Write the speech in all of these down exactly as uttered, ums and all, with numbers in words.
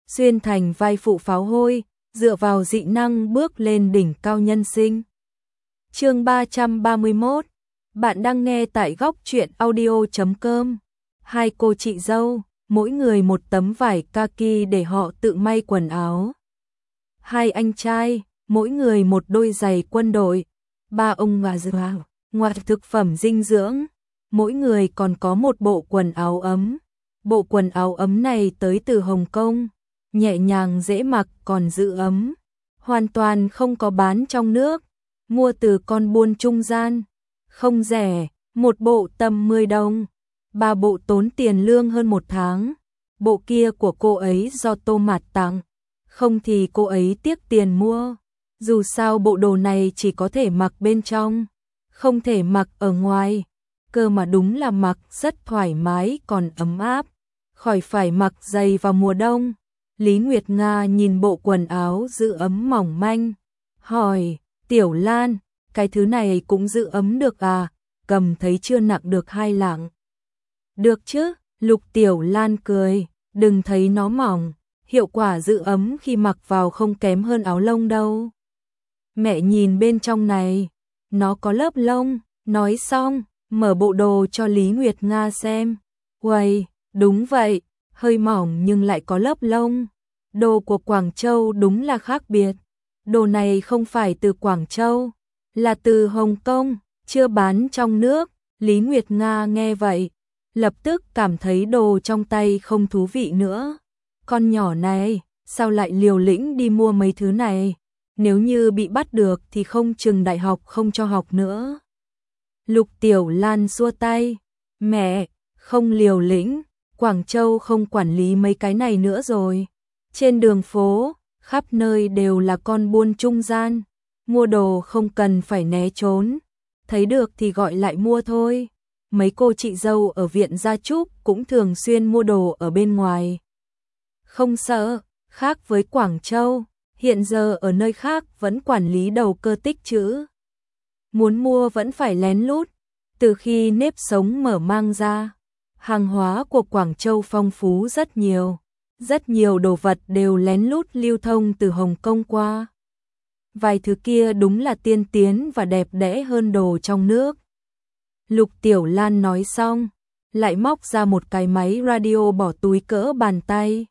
xuyên thành vai phụ pháo hôi, dựa vào dị năng bước lên đỉnh cao nhân sinh. Chương ba trăm ba mươi mốt. Bạn đang nghe tại góc truyện audio chấm com. Hai cô chị dâu, mỗi người một tấm vải kaki để họ tự may quần áo. Hai anh trai, mỗi người một đôi giày quân đội. Ba ông bà già, ngoại thực phẩm dinh dưỡng. Mỗi người còn có một bộ quần áo ấm. Bộ quần áo ấm này tới từ Hồng Kông, nhẹ nhàng dễ mặc còn giữ ấm. Hoàn toàn không có bán trong nước, mua từ con buôn trung gian. Không rẻ, một bộ tầm mười đồng. Ba bộ tốn tiền lương hơn một tháng. Bộ kia của cô ấy do Tô Mạt tặng, không thì cô ấy tiếc tiền mua. Dù sao bộ đồ này chỉ có thể mặc bên trong, không thể mặc ở ngoài. Cơ mà đúng là mặc rất thoải mái còn ấm áp, khỏi phải mặc giày vào mùa đông. Lý Nguyệt Nga nhìn bộ quần áo giữ ấm mỏng manh, hỏi, Tiểu Lan, cái thứ này cũng giữ ấm được à, cầm thấy chưa nặng được hai lạng. Được chứ, Lục Tiểu Lan cười, đừng thấy nó mỏng, hiệu quả giữ ấm khi mặc vào không kém hơn áo lông đâu. Mẹ nhìn bên trong này, nó có lớp lông, nói xong, mở bộ đồ cho Lý Nguyệt Nga xem. Uầy, đúng vậy, hơi mỏng nhưng lại có lớp lông. Đồ của Quảng Châu đúng là khác biệt. Đồ này không phải từ Quảng Châu, là từ Hồng Kông, chưa bán trong nước. Lý Nguyệt Nga nghe vậy, lập tức cảm thấy đồ trong tay không thú vị nữa. Con nhỏ này, sao lại liều lĩnh đi mua mấy thứ này? Nếu như bị bắt được thì không chừng đại học không cho học nữa. Lục Tiểu Lan xua tay, mẹ, không liều lĩnh, Quảng Châu không quản lý mấy cái này nữa rồi. Trên đường phố, khắp nơi đều là con buôn trung gian, mua đồ không cần phải né trốn, thấy được thì gọi lại mua thôi. Mấy cô chị dâu ở viện Gia Trúc cũng thường xuyên mua đồ ở bên ngoài. Không sợ, khác với Quảng Châu, hiện giờ ở nơi khác vẫn quản lý đầu cơ tích trữ. Muốn mua vẫn phải lén lút, từ khi nếp sống mở mang ra, hàng hóa của Quảng Châu phong phú rất nhiều. Rất nhiều đồ vật đều lén lút lưu thông từ Hồng Kông qua. Vài thứ kia đúng là tiên tiến và đẹp đẽ hơn đồ trong nước. Lục Tiểu Lan nói xong, lại móc ra một cái máy radio bỏ túi cỡ bàn tay.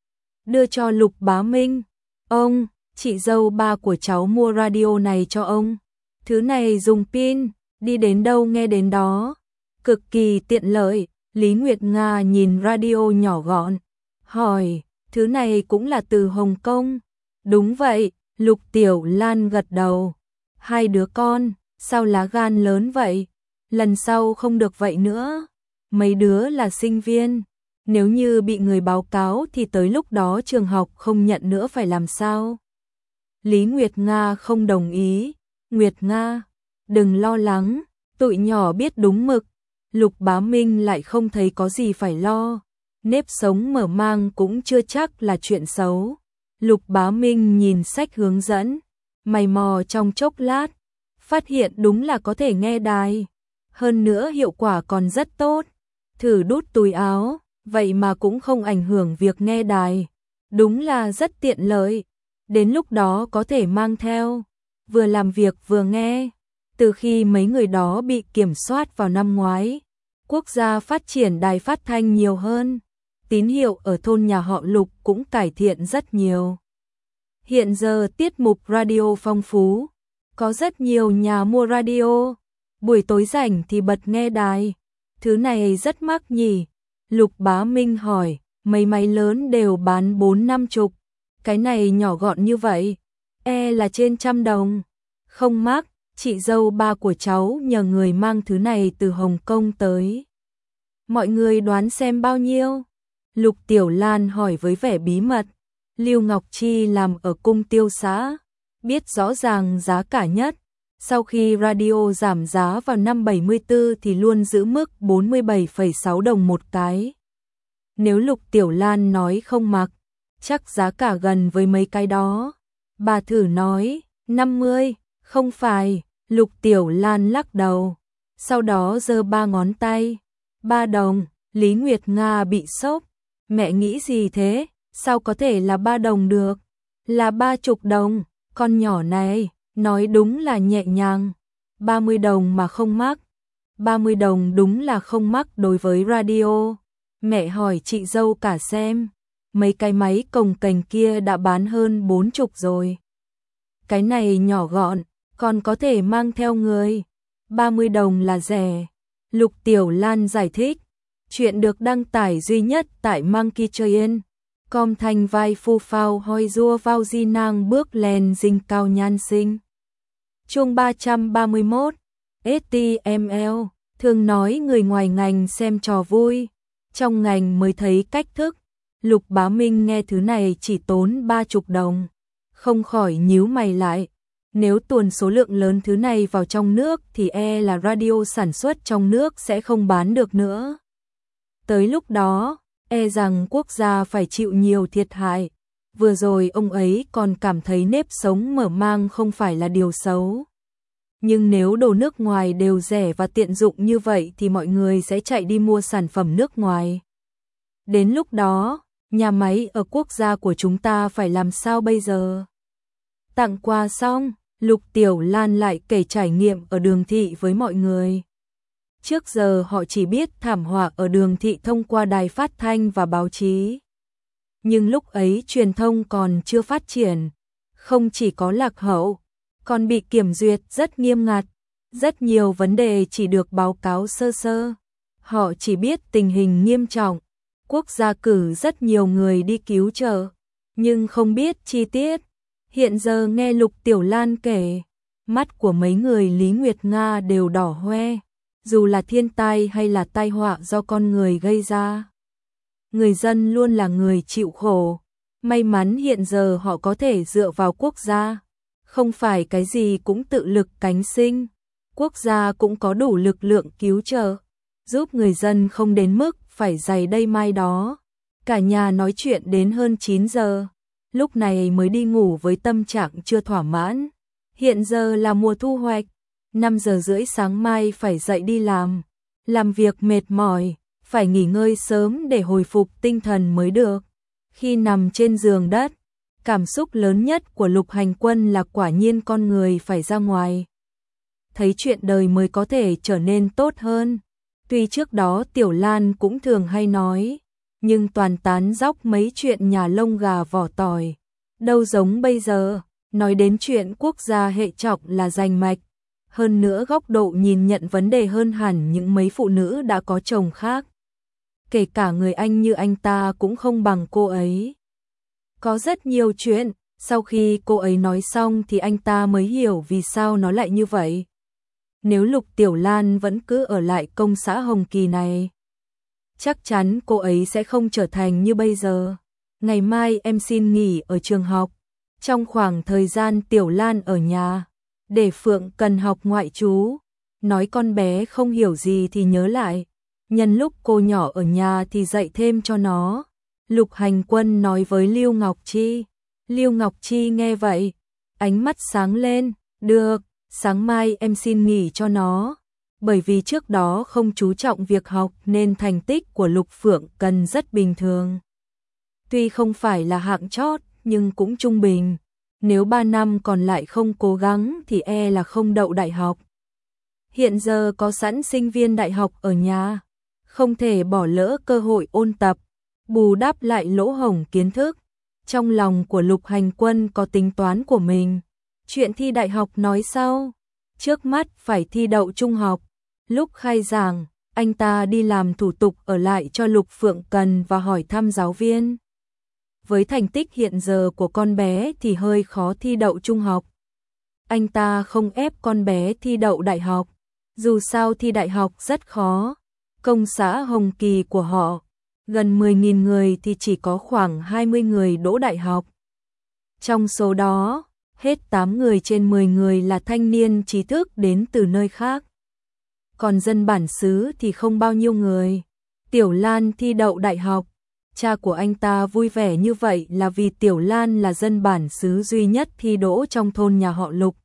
Đưa cho Lục Bá Minh. Ông, chị dâu ba của cháu mua radio này cho ông. Thứ này dùng pin, đi đến đâu nghe đến đó. Cực kỳ tiện lợi. Lý Nguyệt Nga nhìn radio nhỏ gọn, hỏi, thứ này cũng là từ Hồng Kông? Đúng vậy, Lục Tiểu Lan gật đầu. Hai đứa con, sao lá gan lớn vậy? Lần sau không được vậy nữa. Mấy đứa là sinh viên, nếu như bị người báo cáo thì tới lúc đó trường học không nhận nữa phải làm sao? Lý Nguyệt Nga không đồng ý. Nguyệt Nga, đừng lo lắng, tụi nhỏ biết đúng mực. Lục Bá Minh lại không thấy có gì phải lo. Nếp sống mở mang cũng chưa chắc là chuyện xấu. Lục Bá Minh nhìn sách hướng dẫn, mày mò trong chốc lát, phát hiện đúng là có thể nghe đài. Hơn nữa hiệu quả còn rất tốt. Thử đút túi áo, vậy mà cũng không ảnh hưởng việc nghe đài. Đúng là rất tiện lợi. Đến lúc đó có thể mang theo, vừa làm việc vừa nghe. Từ khi mấy người đó bị kiểm soát vào năm ngoái, quốc gia phát triển đài phát thanh nhiều hơn. Tín hiệu ở thôn nhà họ Lục cũng cải thiện rất nhiều. Hiện giờ tiết mục radio phong phú, có rất nhiều nhà mua radio. Buổi tối rảnh thì bật nghe đài. Thứ này rất mắc nhỉ? Lục Bá Minh hỏi, mấy máy lớn đều bán bốn năm chục. Cái này nhỏ gọn như vậy, e là trên trăm đồng. Không mắc, chị dâu ba của cháu nhờ người mang thứ này từ Hồng Kông tới. Mọi người đoán xem bao nhiêu? Lục Tiểu Lan hỏi với vẻ bí mật. Lưu Ngọc Chi làm ở cung tiêu xã, biết rõ ràng giá cả nhất. Sau khi radio giảm giá vào năm bảy mươi tư thì luôn giữ mức bốn mươi bảy phẩy sáu đồng một cái. Nếu Lục Tiểu Lan nói không mặc, chắc giá cả gần với mấy cái đó. Bà thử nói, năm mươi, không phải. Lục Tiểu Lan lắc đầu, sau đó giơ ba ngón tay. Ba đồng. Lý Nguyệt Nga bị sốc. Mẹ nghĩ gì thế? Sao có thể là ba đồng được? Là ba chục đồng, con nhỏ này, nói đúng là nhẹ nhàng. ba mươi đồng mà không mắc. ba mươi đồng đúng là không mắc đối với radio. Mẹ hỏi chị dâu cả xem, mấy cái máy cồng kềnh kia đã bán hơn bốn chục rồi. Cái này nhỏ gọn, còn có thể mang theo người. ba mươi đồng là rẻ. Lục Tiểu Lan giải thích. Chuyện được đăng tải duy nhất tại Monkey Train. Com thanh vai phu phao hoi rua vào di nang bước lên dinh cao nhan sinh. Chương ba trăm ba mươi mốt. ét tê em lờ. Thường nói người ngoài ngành xem trò vui, trong ngành mới thấy cách thức. Lục Bá Minh nghe thứ này chỉ tốn ba chục đồng, không khỏi nhíu mày lại. Nếu tuồn số lượng lớn thứ này vào trong nước thì e là radio sản xuất trong nước sẽ không bán được nữa. Tới lúc đó, e rằng quốc gia phải chịu nhiều thiệt hại. Vừa rồi ông ấy còn cảm thấy nếp sống mở mang không phải là điều xấu. Nhưng nếu đồ nước ngoài đều rẻ và tiện dụng như vậy thì mọi người sẽ chạy đi mua sản phẩm nước ngoài. Đến lúc đó, nhà máy ở quốc gia của chúng ta phải làm sao bây giờ? Tặng quà xong, Lục Tiểu Lan lại kể trải nghiệm ở Đường Thị với mọi người. Trước giờ họ chỉ biết thảm họa ở Đường Thị thông qua đài phát thanh và báo chí. Nhưng lúc ấy truyền thông còn chưa phát triển, không chỉ có lạc hậu, còn bị kiểm duyệt rất nghiêm ngặt, rất nhiều vấn đề chỉ được báo cáo sơ sơ. Họ chỉ biết tình hình nghiêm trọng, quốc gia cử rất nhiều người đi cứu trợ, nhưng không biết chi tiết. Hiện giờ nghe Lục Tiểu Lan kể, mắt của mấy người Lý Nguyệt Nga đều đỏ hoe, dù là thiên tai hay là tai họa do con người gây ra. Người dân luôn là người chịu khổ, may mắn hiện giờ họ có thể dựa vào quốc gia. Không phải cái gì cũng tự lực cánh sinh, quốc gia cũng có đủ lực lượng cứu trợ, giúp người dân không đến mức phải giày đây mai đó. Cả nhà nói chuyện đến hơn chín giờ, lúc này mới đi ngủ với tâm trạng chưa thỏa mãn. Hiện giờ là mùa thu hoạch, năm giờ rưỡi sáng mai phải dậy đi làm. Làm việc mệt mỏi, phải nghỉ ngơi sớm để hồi phục tinh thần mới được. Khi nằm trên giường đất, cảm xúc lớn nhất của Lục Hành Quân là quả nhiên con người phải ra ngoài. Thấy chuyện đời mới có thể trở nên tốt hơn. Tuy trước đó Tiểu Lan cũng thường hay nói, nhưng toàn tán dóc mấy chuyện nhà lông gà vỏ tỏi. Đâu giống bây giờ, nói đến chuyện quốc gia hệ trọng là rành mạch. Hơn nữa góc độ nhìn nhận vấn đề hơn hẳn những mấy phụ nữ đã có chồng khác. Kể cả người anh như anh ta cũng không bằng cô ấy. Có rất nhiều chuyện, sau khi cô ấy nói xong thì anh ta mới hiểu vì sao nó lại như vậy. Nếu Lục Tiểu Lan vẫn cứ ở lại công xã Hồng Kỳ này, chắc chắn cô ấy sẽ không trở thành như bây giờ. Ngày mai em xin nghỉ ở trường học. Trong khoảng thời gian Tiểu Lan ở nhà, để Phượng cần học ngoại trú, nói con bé không hiểu gì thì nhớ lại. Nhân lúc cô nhỏ ở nhà thì dạy thêm cho nó. Lục Hành Quân nói với Lưu Ngọc Chi. Lưu Ngọc Chi nghe vậy, ánh mắt sáng lên, được, sáng mai em xin nghỉ cho nó. Bởi vì trước đó không chú trọng việc học nên thành tích của Lục Phượng Cần rất bình thường. Tuy không phải là hạng chót nhưng cũng trung bình. Nếu ba năm còn lại không cố gắng thì e là không đậu đại học. Hiện giờ có sẵn sinh viên đại học ở nhà, không thể bỏ lỡ cơ hội ôn tập, bù đắp lại lỗ hổng kiến thức. Trong lòng của Lục Hành Quân có tính toán của mình. Chuyện thi đại học nói sau, trước mắt phải thi đậu trung học. Lúc khai giảng, anh ta đi làm thủ tục ở lại cho Lục Phượng Cần và hỏi thăm giáo viên. Với thành tích hiện giờ của con bé thì hơi khó thi đậu trung học. Anh ta không ép con bé thi đậu đại học, dù sao thi đại học rất khó. Công xã Hồng Kỳ của họ, gần mười nghìn người thì chỉ có khoảng hai mươi người đỗ đại học. Trong số đó, hết tám người trên mười người là thanh niên trí thức đến từ nơi khác. Còn dân bản xứ thì không bao nhiêu người. Tiểu Lan thi đậu đại học. Cha của anh ta vui vẻ như vậy là vì Tiểu Lan là dân bản xứ duy nhất thi đỗ trong thôn nhà họ Lục.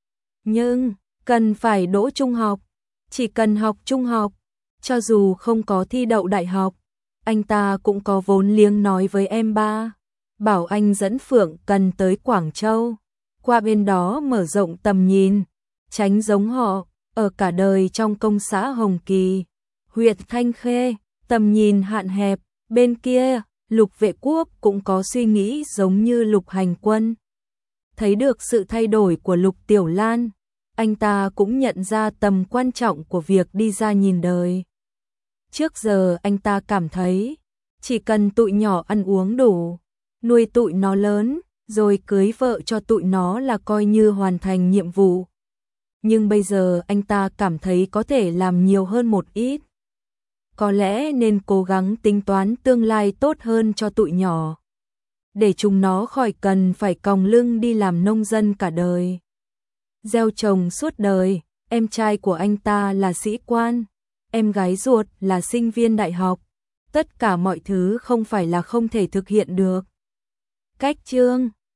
Nhưng, cần phải đỗ trung học. Chỉ cần học trung học, cho dù không có thi đậu đại học, anh ta cũng có vốn liếng nói với em ba. bảo anh dẫn Phượng Cần tới Quảng Châu, qua bên đó mở rộng tầm nhìn, tránh giống họ, ở cả đời trong công xã Hồng Kỳ, huyện Thanh Khê, tầm nhìn hạn hẹp, bên kia, Lục Vệ Quốc cũng có suy nghĩ giống như Lục Hành Quân. Thấy được sự thay đổi của Lục Tiểu Lan, anh ta cũng nhận ra tầm quan trọng của việc đi ra nhìn đời. Trước giờ anh ta cảm thấy, chỉ cần tụi nhỏ ăn uống đủ, nuôi tụi nó lớn, rồi cưới vợ cho tụi nó là coi như hoàn thành nhiệm vụ. Nhưng bây giờ anh ta cảm thấy có thể làm nhiều hơn một ít. Có lẽ nên cố gắng tính toán tương lai tốt hơn cho tụi nhỏ, để chúng nó khỏi cần phải còng lưng đi làm nông dân cả đời. Gieo trồng suốt đời, em trai của anh ta là sĩ quan, em gái ruột là sinh viên đại học. Tất cả mọi thứ không phải là không thể thực hiện được. Cách chương